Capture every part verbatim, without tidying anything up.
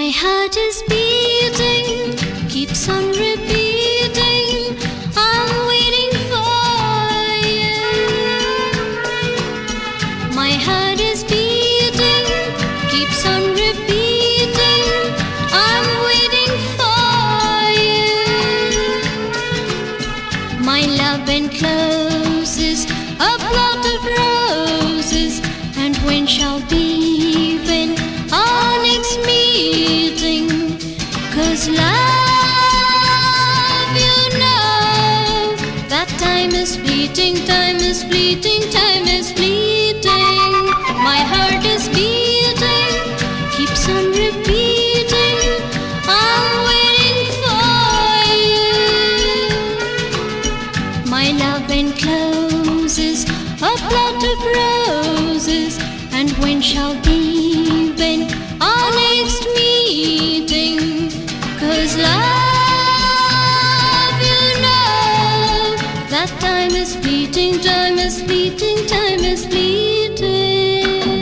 My heart is beating, keeps on repeating, I'm waiting for you. My heart is beating, keeps on repeating, I'm waiting for you. My love encloses a plot of roses, and when shall be when our next meeting? 'Cause love, you know, that time is fleeting, time is fleeting, time is fleeting. My heart is beating, keeps on repeating, I'm waiting for you. My love encloses a plot of roses, and when shall be when our next meeting? 'Cause love, you know, that time is fleeting, time is fleeting, time is fleeting.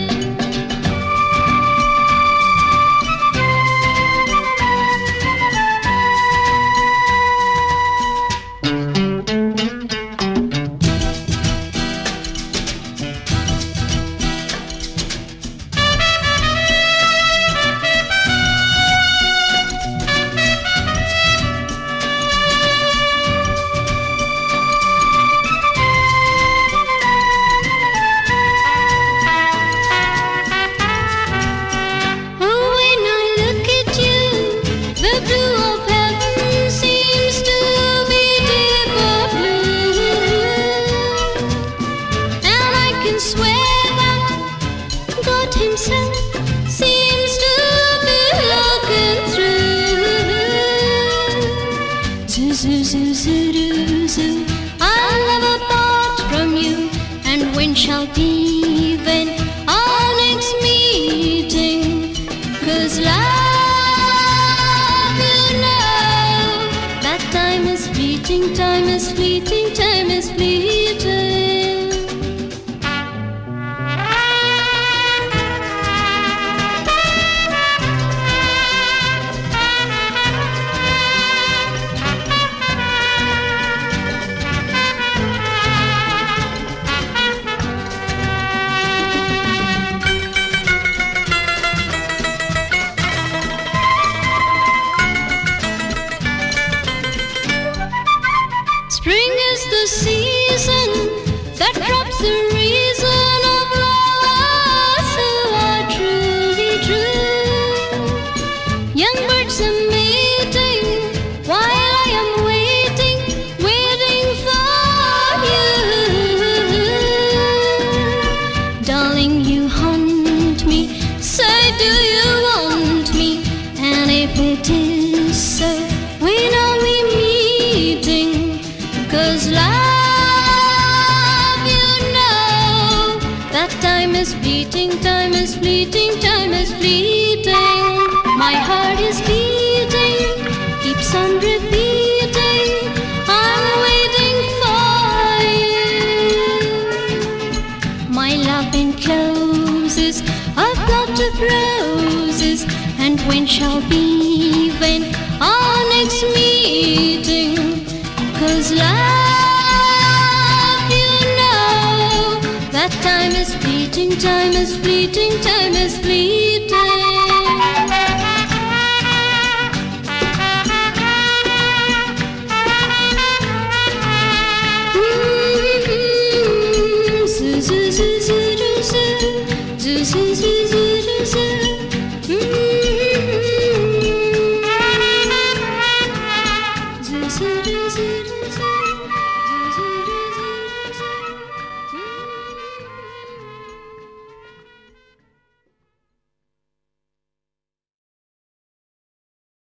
Swear that God himself seems to be looking through. Zoo, zoo, zoo, zoo, zoo, zoo. I'll never part from you, and when shall be when our next meeting? 'Cause love, you know, that time is fleeting, time is fleeting, time is fleeting. Spring is the season that drops the reason of lovers who are truly true. Young birds are mating while I am waiting, waiting for you. Darling, you haunt me, say do you want me? And if it is so, when are we meeting? 'Cause love, you know, that time is fleeting, time is fleeting, time is fleeting. My heart is beating, keeps on repeating, I'm waiting for you. My love encloses a plot of roses, and when shall be when our next meeting? 'Cause love, you know, that time is fleeting, time is fleeting, time is fleeting. Mm-hmm. Zoo, zoo, zoo, zoo, zoo, zoo, zoo, zoo, zoo, zoo. Mm-hmm. Zoo, zoo, zoo.